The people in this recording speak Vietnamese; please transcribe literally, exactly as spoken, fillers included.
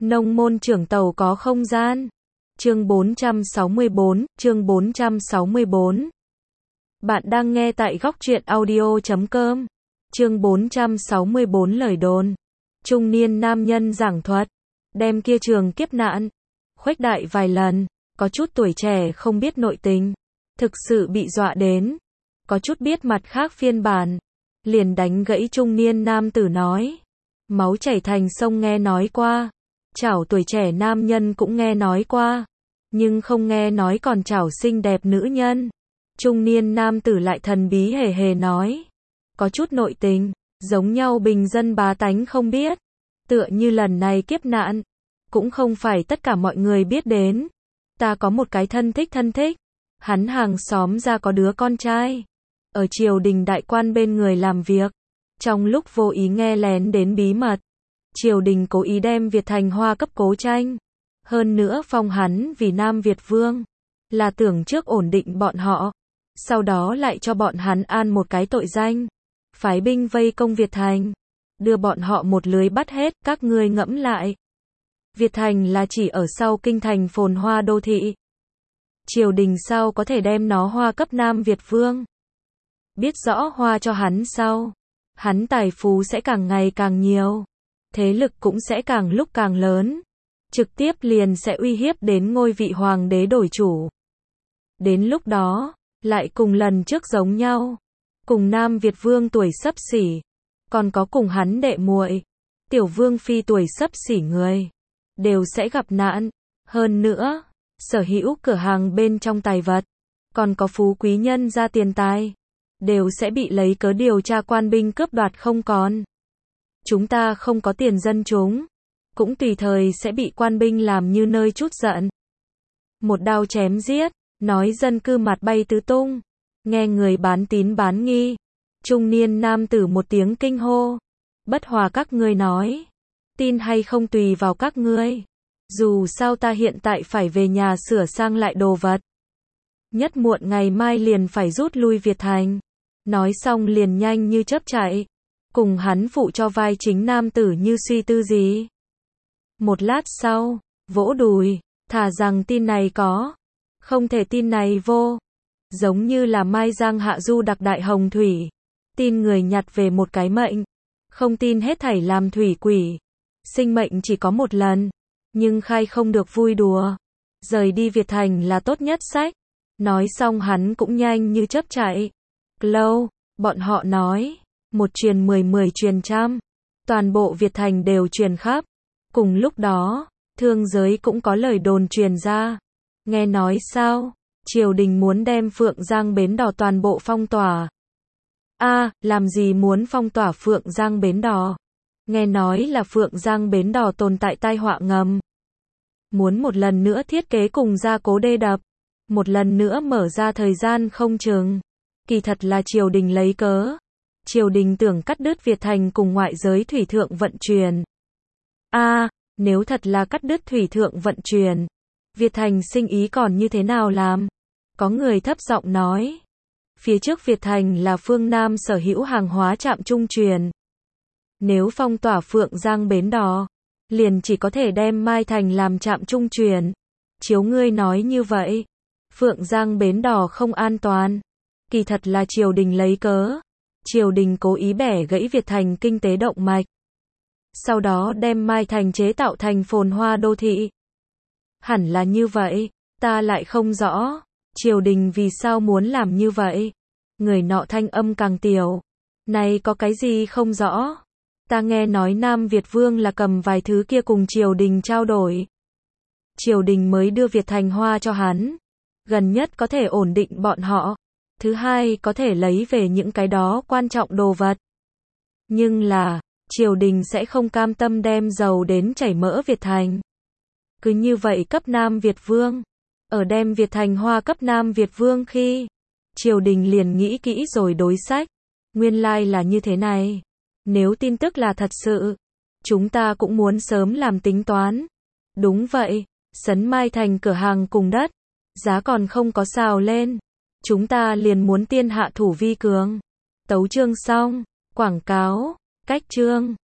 Nông môn trưởng tàu có không gian. Chương bốn trăm sáu mươi bốn, chương bốn trăm sáu mươi bốn. Bạn đang nghe tại góc truyện audio chấm com. Chương bốn trăm sáu mươi bốn lời đồn. Trung niên nam nhân giảng thuật, đem kia trường kiếp nạn, khuếch đại vài lần, có chút tuổi trẻ không biết nội tình, thực sự bị dọa đến, có chút biết mặt khác phiên bản, liền đánh gãy trung niên nam tử nói. Máu chảy thành sông nghe nói qua, chảo tuổi trẻ nam nhân cũng nghe nói qua, nhưng không nghe nói còn chảo xinh đẹp nữ nhân. Trung niên nam tử lại thần bí hề hề nói, có chút nội tình, giống nhau bình dân bá tánh không biết, tựa như lần này kiếp nạn, cũng không phải tất cả mọi người biết đến. Ta có một cái thân thích thân thích, hắn hàng xóm ra có đứa con trai, ở triều đình đại quan bên người làm việc, trong lúc vô ý nghe lén đến bí mật, triều đình cố ý đem Việt Thành Hoa cấp Cố Tranh, hơn nữa phong hắn vì Nam Việt Vương, là tưởng trước ổn định bọn họ, sau đó lại cho bọn hắn an một cái tội danh, phái binh vây công Việt Thành, đưa bọn họ một lưới bắt hết. Các ngươi ngẫm lại, Việt Thành là chỉ ở sau kinh thành phồn hoa đô thị, triều đình sao có thể đem nó hoa cấp Nam Việt Vương? Biết rõ hoa cho hắn sau, hắn tài phú sẽ càng ngày càng nhiều, thế lực cũng sẽ càng lúc càng lớn, trực tiếp liền sẽ uy hiếp đến ngôi vị hoàng đế đổi chủ. Đến lúc đó, lại cùng lần trước giống nhau, cùng Nam Việt Vương tuổi xấp xỉ, còn có cùng hắn đệ muội, tiểu vương phi tuổi xấp xỉ người, đều sẽ gặp nạn. Hơn nữa, sở hữu cửa hàng bên trong tài vật, còn có phú quý nhân ra tiền tài, đều sẽ bị lấy cớ điều tra quan binh cướp đoạt không còn. Chúng ta không có tiền dân chúng, cũng tùy thời sẽ bị quan binh làm như nơi chút giận. Một đao chém giết, nói dân cư mặt bay tứ tung, nghe người bán tín bán nghi. Trung niên nam tử một tiếng kinh hô, bất hòa các ngươi nói, tin hay không tùy vào các ngươi. Dù sao ta hiện tại phải về nhà sửa sang lại đồ vật, nhất muộn ngày mai liền phải rút lui Việt Thành. Nói xong liền nhanh như chớp chạy, cùng hắn phụ cho vai chính nam tử như suy tư gì. Một lát sau, vỗ đùi, thà rằng tin này có, không thể tin này vô. Giống như là Mai Giang hạ du đặc đại hồng thủy, tin người nhặt về một cái mệnh, không tin hết thảy làm thủy quỷ. Sinh mệnh chỉ có một lần, nhưng khai không được vui đùa. Rời đi Việt Thành là tốt nhất sách. Nói xong hắn cũng nhanh như chớp chạy. Lâu, bọn họ nói, một truyền mười, mười truyền trăm, toàn bộ Việt Thành đều truyền khắp. Cùng lúc đó, thương giới cũng có lời đồn truyền ra. Nghe nói sao, triều đình muốn đem Phượng Giang Bến Đò toàn bộ phong tỏa. A, à, làm gì muốn phong tỏa Phượng Giang Bến Đò? Nghe nói là Phượng Giang Bến Đò tồn tại tai họa ngầm. Muốn một lần nữa thiết kế cùng gia cố đê đập, một lần nữa mở ra thời gian không chừng. Kỳ thật là triều đình lấy cớ. Triều đình tưởng cắt đứt Việt Thành cùng ngoại giới thủy thượng vận chuyển. A, à, nếu thật là cắt đứt thủy thượng vận chuyển, Việt Thành sinh ý còn như thế nào làm? Có người thấp giọng nói. Phía trước Việt Thành là phương Nam sở hữu hàng hóa trạm trung truyền. Nếu phong tỏa Phượng Giang Bến Đò, liền chỉ có thể đem Mai Thành làm trạm trung truyền. Chiếu ngươi nói như vậy, Phượng Giang Bến Đò không an toàn. Kỳ thật là triều đình lấy cớ. Triều đình cố ý bẻ gãy Việt Thành kinh tế động mạch, sau đó đem Mai Thành chế tạo thành phồn hoa đô thị. Hẳn là như vậy, ta lại không rõ, triều đình vì sao muốn làm như vậy. Người nọ thanh âm càng tiểu. Này có cái gì không rõ? Ta nghe nói Nam Việt Vương là cầm vài thứ kia cùng triều đình trao đổi. Triều đình mới đưa Việt Thành Hoa cho hắn. Gần nhất có thể ổn định bọn họ. Thứ hai có thể lấy về những cái đó quan trọng đồ vật. Nhưng là, triều đình sẽ không cam tâm đem dầu đến chảy mỡ Việt Thành. Cứ như vậy cấp Nam Việt Vương. Ở đem Việt Thành Hoa cấp Nam Việt Vương khi, triều đình liền nghĩ kỹ rồi đối sách. Nguyên lai là như thế này. Nếu tin tức là thật sự, chúng ta cũng muốn sớm làm tính toán. Đúng vậy, sấn Mai Thành cửa hàng cùng đất, giá còn không có xào lên, chúng ta liền muốn tiên hạ thủ vi cường. Tấu chương xong, quảng cáo, cách chương.